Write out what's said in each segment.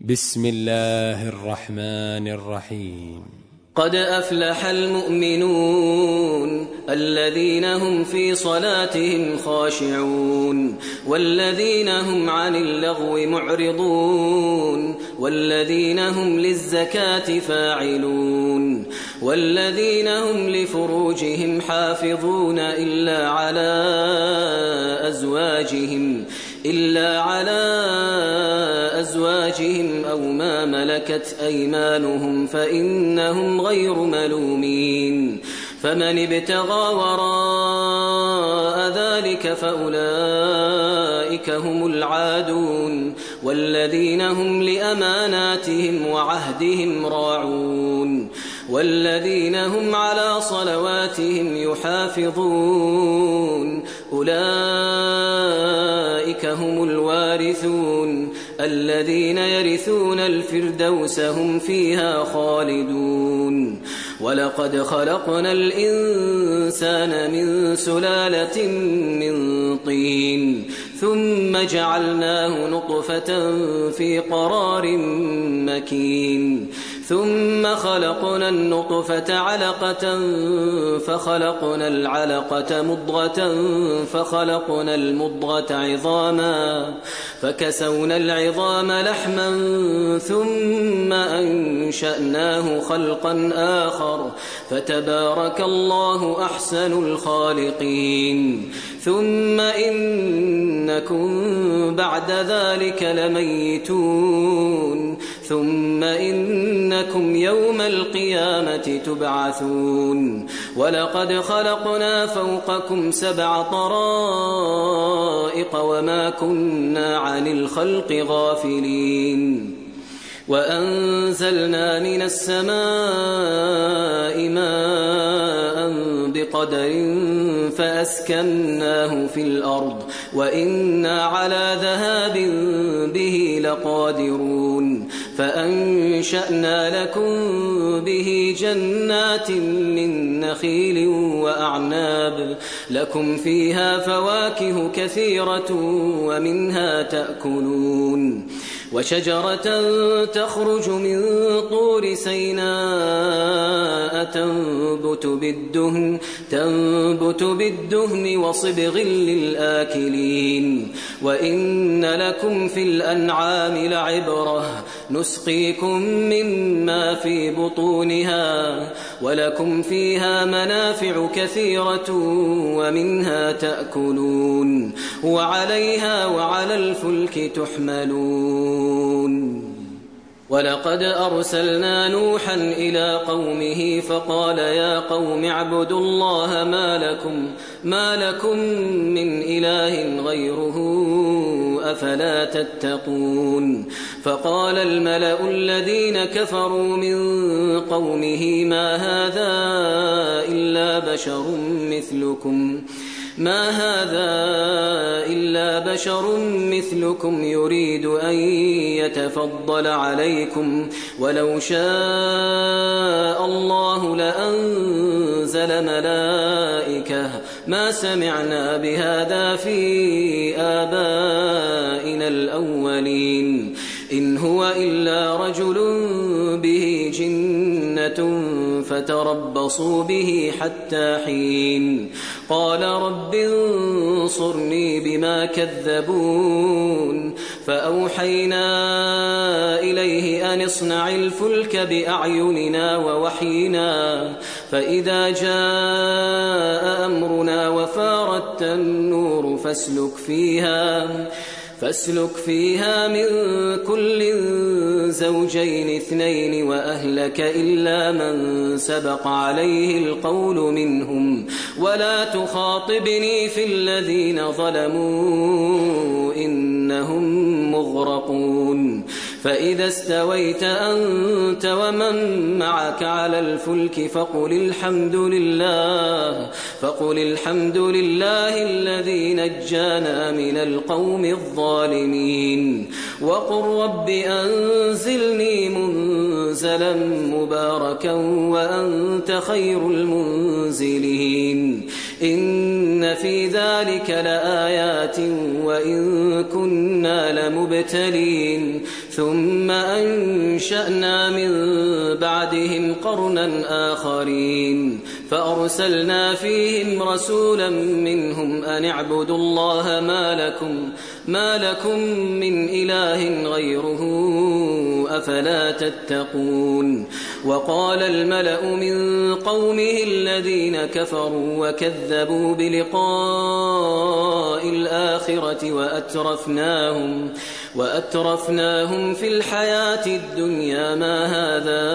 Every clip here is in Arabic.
بسم الله الرحمن الرحيم. قد أفلح المؤمنون الذين هم في صلاتهم خاشعون والذين هم عن اللغو معرضون والذين هم للزكاة فاعلون والذين هم لفروجهم حافظون إلا على أزواجهم أو ما ملكت أيمانهم فإنهم غير ملومين. فمن ابتغى وراء ذلك فأولئك هم العادون والذين هم لأماناتهم وعهدهم راعون والذين هم على صلواتهم يحافظون أولئك هم الوارثون الذين يرثون الفردوس هم فيها خالدون. ولقد خلقنا الإنسان من سلالة من طين ثم جعلناه نطفة في قرار مكين ثم خلقنا النطفة علقة فخلقنا العلقة مضغة فخلقنا المضغة عظاما فكسونا العظام لحما ثم أنشأناه خلقا آخر فتبارك الله أحسن الخالقين. ثم إنكم بعد ذلك لميتون ثم إنكم يوم القيامة تبعثون. ولقد خلقنا فوقكم 7 طرائق وما كنا عن الخلق غافلين. وأنزلنا من السماء ماء بقدر فأسكناه في الأرض وإنا على ذهاب به لقادرون. فأنشأنا لكم به جنات من نخيل وأعناب لكم فيها فواكه كثيرة ومنها تأكلون. وشجرة تخرج من طور سيناء تنبت بالدهن وصبغ للآكلين. وإن لكم في الأنعام لعبرة نسقيكم مما في بطونها ولكم فيها منافع كثيرة ومنها تأكلون وعليها وعلى الفلك تحملون. ولقد أرسلنا نوحا إلى قومه فقال يا قوم اعبدوا الله ما لكم من إله غيره أفلا تتقون. فقال الملأ الذين كفروا من قومه ما هذا إلا بشر مثلكم يريد أن يتفضل عليكم ولو شاء الله لأنزل ملائكة ما سمعنا بهذا في آبائنا الأولين إن هو إلا رجل به جنة فتربصوا به حتى حين. قال رب انصرني بما كذبون. فأوحينا إليه أن اصنع الفلك بأعيننا ووحينا فإذا جاء أمرنا وفارت النور فاسلك فيها من كل زوجين 2 وأهلك إلا من سبق عليه القول منهم ولا تخاطبني في الذين ظلموا إنهم مغرقون. فإذا استويت أنت ومن معك على الفلك فقل الحمد لله الذي نجانا من القوم الظالمين. وقل رب أنزلني منزلا مباركا وأنت خير المنزلين. إن في ذلك لآيات وإن كنا لمبتلين ثم أنشأنا من بعدهم قرنا آخرين فأرسلنا فيهم رسولا منهم أن اعبدوا الله ما لكم من إله غيره أفلا تتقون وقال الملأ من قومه الذين كفروا وكذبوا بلقاء الآخرة وأترفناهم في الحياة الدنيا ما هذا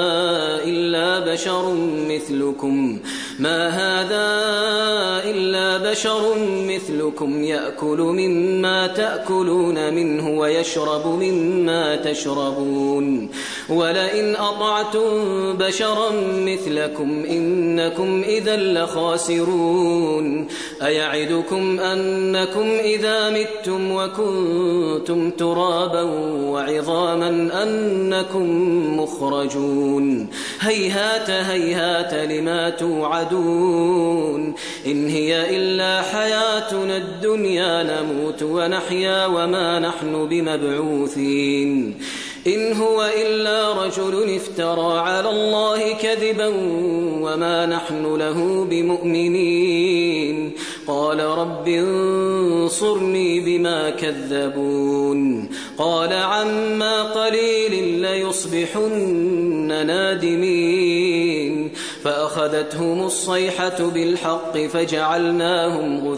إلا بشر مثلكم يأكل مما تأكلون منه ويشرب مما تشربون ولئن أطعتم بشرا مثلكم إنكم إذا لخاسرون أيعدكم أنكم إذا متم وكنتم ترابا وعظاما أنكم مخرجون هيهات هيهات لما توعدون إن هي إلا حياتنا الدنيا نموت ونحيا وما نحن بمبعوثين إن هو إلا رجل افترى على الله كذبا وما نحن له بمؤمنين قال رب انصرني بما كذبون قال عما قليل ليصبحن نادمين فأخذتهم الصيحة بالحق فجعلناهم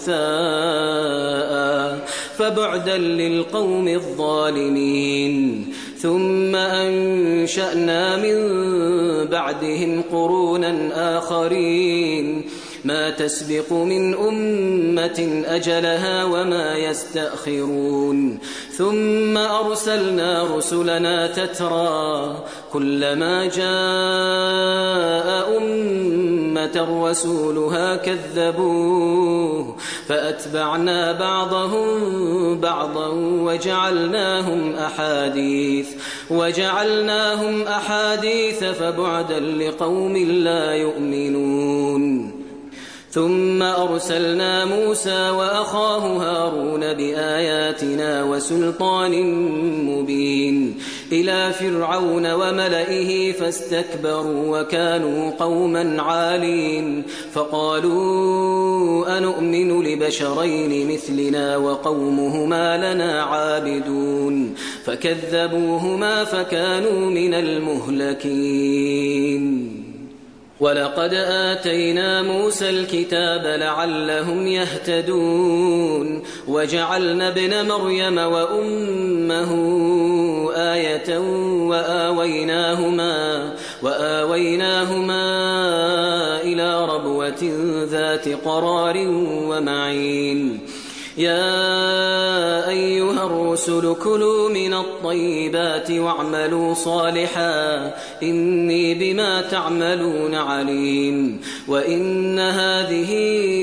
غثاء فبعدا للقوم الظالمين ثم أنشأنا من بعدهم قرونا آخرين ما تسبق من أمة أجلها وما يستأخرون ثم أرسلنا رسلنا تترى كلما جاء أمة رسولها كذبوه فأتبعنا بعضهم بعضا وجعلناهم أحاديث فبعدا لقوم لا يؤمنون ثم أرسلنا موسى وأخاه هارون بآياتنا وسلطان مبين إلى فرعون وملئه فاستكبروا وكانوا قوما عالين فقالوا أنؤمن لبشرين مثلنا وقومهما لنا عابدون فكذبوهما فكانوا من المهلكين ولقد آتينا موسى الكتاب لعلهم يهتدون وجعلنا ابن مريم وأمه آية وآويناهما إلى ربوة ذات قرار ومعين يا أيها الرسل كلوا من الطيبات واعملوا صالحا إني بما تعملون عليم وإن هذه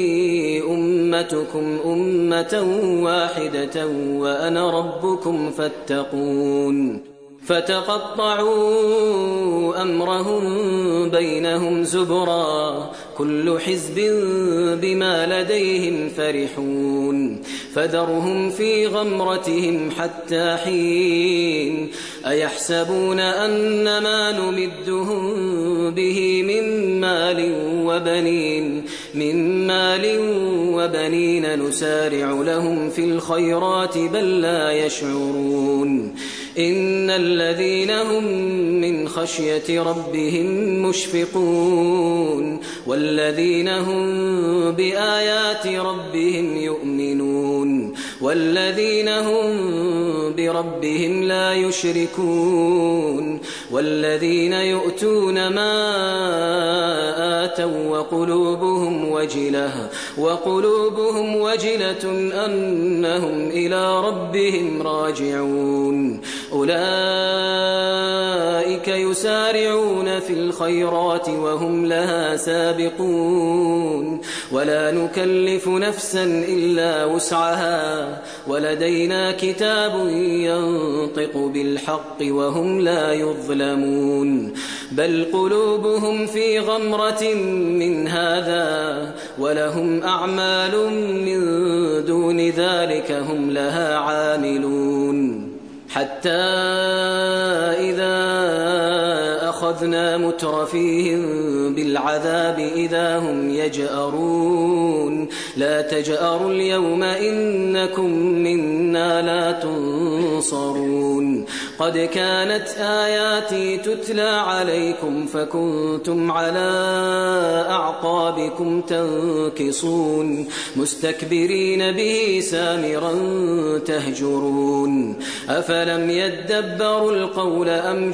أمتكم أمة واحدة وأنا ربكم فاتقون فتقطعوا أمرهم بينهم زبرا كل حزب بما لديهم فرحون فذرهم في غمرتهم حتى حين أيحسبون أن ما نمدهم به من مال وبنين نسارع لهم في الخيرات بل لا يشعرون إن الذين هم من خشية ربهم مشفقون والذين هم بآيات ربهم يؤمنون والذين هم بربهم لا يشركون والذين يؤتون ما آتوا وقلوبهم وجلة أنهم إلى ربهم راجعون أولئك أولئك يسارعون في الخيرات وهم لها سابقون ولا نكلف نفسا إلا وسعها ولدينا كتاب ينطق بالحق وهم لا يظلمون بل قلوبهم في غمرة من هذا ولهم أعمال من دون ذلك هم لها عاملون حتى إذا أخذنا مترفيهم بالعذاب إذا هم يجأرون لا تجأروا اليوم إنكم منا لا تنصرون قد كانت آياتي تتلى عليكم فكنتم على أعقابكم تنكصون مستكبرين به سامرا تهجرون أفلم يدبروا القول أم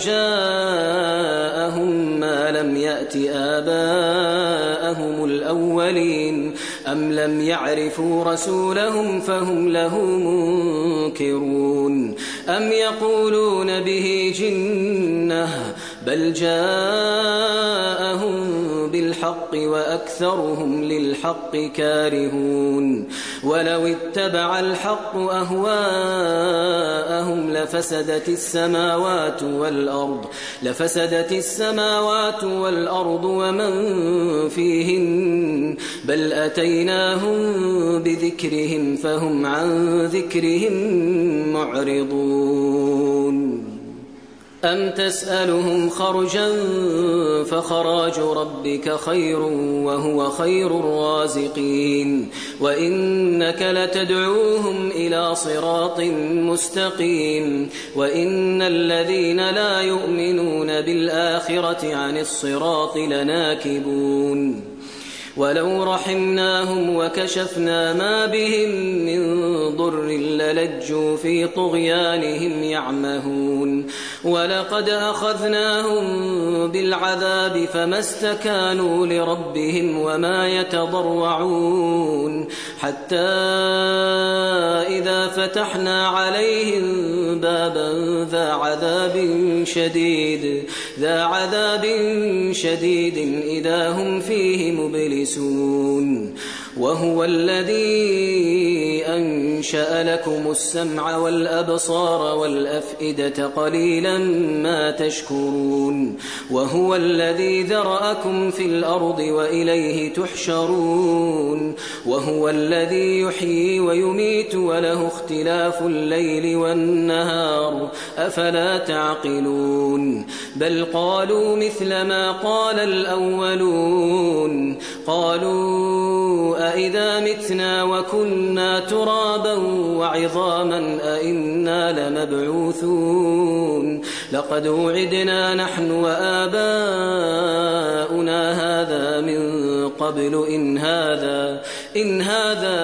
جاءهم ما لم يأت آباءهم الأولين أم لم يعرفوا رسولهم فهم له منكرون أم يقولون به جنة بل جاءهم بالحق وأكثرهم للحق كارهون ولو اتبع الحق أهواءهم لفسدت السماوات والأرض ومن فيهن بل أتيناهم بذكرهم فهم عن ذكرهم معرضون أم تسألهم خرجا فخراج ربك خير وهو خير الرازقين وإنك لتدعوهم إلى صراط مستقيم وإن الذين لا يؤمنون بالآخرة عن الصراط لناكبون ولو رحمناهم وكشفنا ما بهم من ضر للجوا في طغيانهم يعمهون ولقد أخذناهم بالعذاب فما استكانوا لربهم وما يتضرعون حتى إذا فتحنا عليهم بابا ذا عذاب شديد إذا هم فيه مبلسون وهو الذي أنشأ لكم السمع والأبصار والأفئدة قليلا ما تشكرون وهو الذي ذرأكم في الأرض وإليه تحشرون وهو الذي يحيي ويميت وله اختلاف الليل والنهار أفلا تعقلون بل قالوا مثل ما قال الأولون قالوا أئذا متنا وكنا ترابا وعظاما أئنا لمبعوثون لقد وعدنا نحن وآباؤنا هذا من قبل إن هذا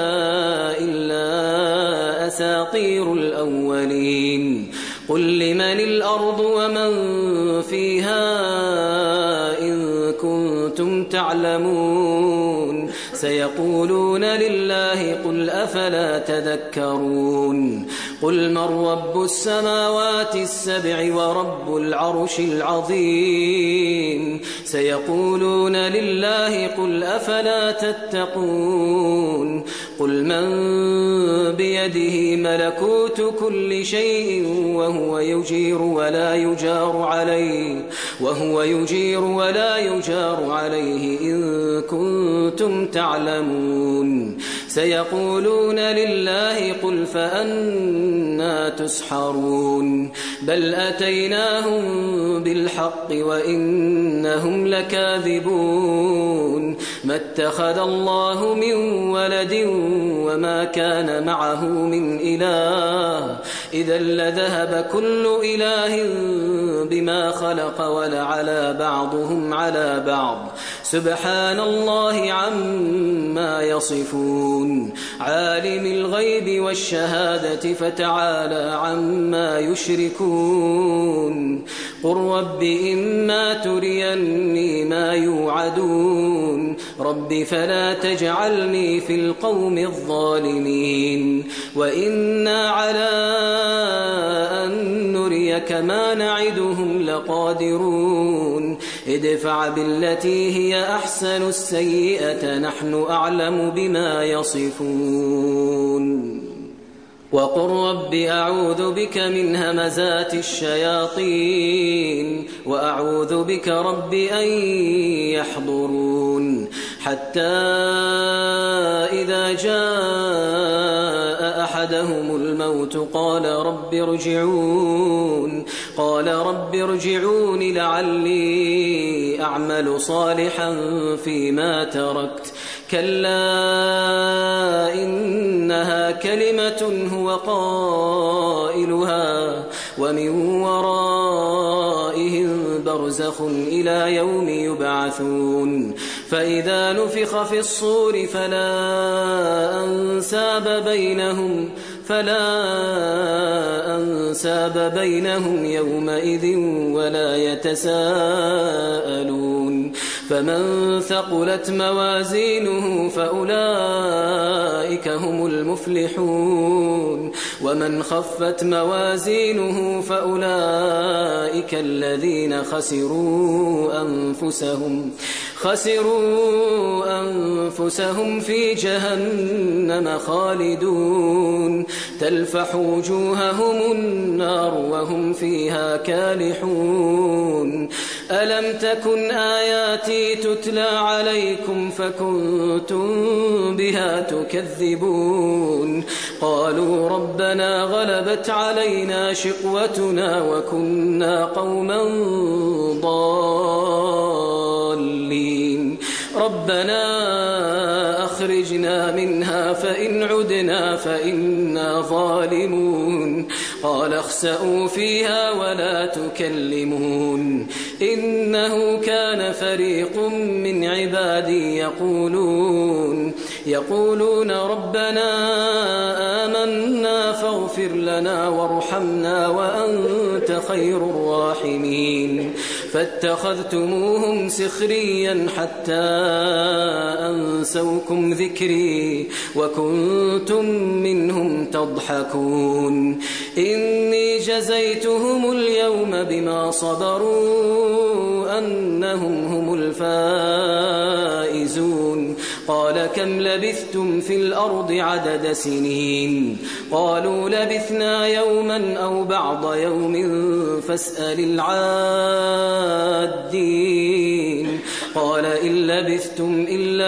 إلا أساطير الأولين قل لمن الأرض ومن فيها إن كنتم تعلمون سيقولون لله قل أفلا تذكرون قل من رب السماوات السبع ورب العرش العظيم سيقولون لله قل أفلا تتقون قل من بيده ملكوت كل شيء وهو يجير ولا يجار عليه إن كنتم تعلمون سيقولون لله قل فأنا تسحرون بل أتيناهم بالحق وإنهم لكاذبون ما اتخذ الله من ولد وما كان معه من إله إذا لذهب كل إله بما خلق ولعلى بعضهم على بعض سبحان الله عما يصفون عالم الغيب والشهادة فتعالى عما يشركون قل رب إما تريني ما يوعدون رب فلا تجعلني في القوم الظالمين وإنا على أن نريك لك ما نعدهم لقادرون ادفع بالتي هي أحسن السيئة نحن أعلم بما يصفون وقل رب أعوذ بك من همزات الشياطين وأعوذ بك رب أن يحضرون حتى إذا جاء أحدهم الموت قال رب ارجعون لعلي أعمل صالحا فيما تركت كلا إنها كلمة هو قائلها ومن ورائهم برزخ إلى يوم يبعثون فإذا نفخ في الصور فلا أنساب بينهم يومئذ ولا يتساءلون فمن ثقلت موازينه فأولئك هم المفلحون ومن خفت موازينه فأولئك الذين خسروا أنفسهم في جهنم خالدون تلفح وجوههم النار وهم فيها كالحون ألم تكن آياتي تتلى عليكم فكنتم بها تكذبون قالوا ربنا غلبت علينا شقوتنا وكنا قوما ضالين ربنا أخرجنا منها فإن عدنا فإنا ظالمون قال اخسئوا فيها ولا تكلمون إنه كان فريق من عبادي يقولون ربنا آمنا فاغفر لنا وارحمنا وأنت خير الراحمين فاتخذتموهم سخريا حتى أنسوكم ذكري وكنتم منهم تضحكون إني جزيتهم اليوم بما صبروا أنهم هم الفائزون قال كم لبثتم في الأرض عدد سنين قالوا لبثنا يوما أو بعض يوم فاسأل العادين قال إن لبثتم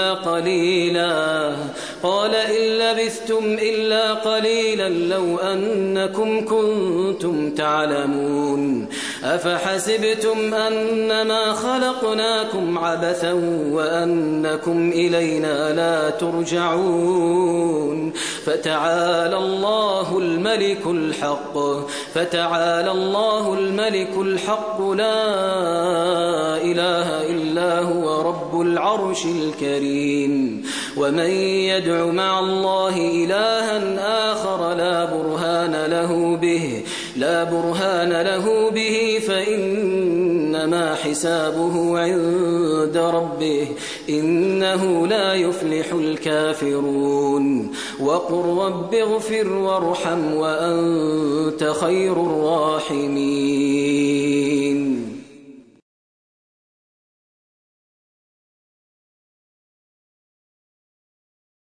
إلا قليلا لو أنكم كنتم تعلمون أفحسبتم أنما خلقناكم عبثا وأنكم إلينا لا ترجعون فتعالى الله الملك الحق لا إله إلا هو رب العرش الكريم ومن يدع مع الله إلها آخر لا برهان له به فإنما حسابه عند ربه إنه لا يفلح الكافرون وقل رب اغفر وارحم وأنت خير الراحمين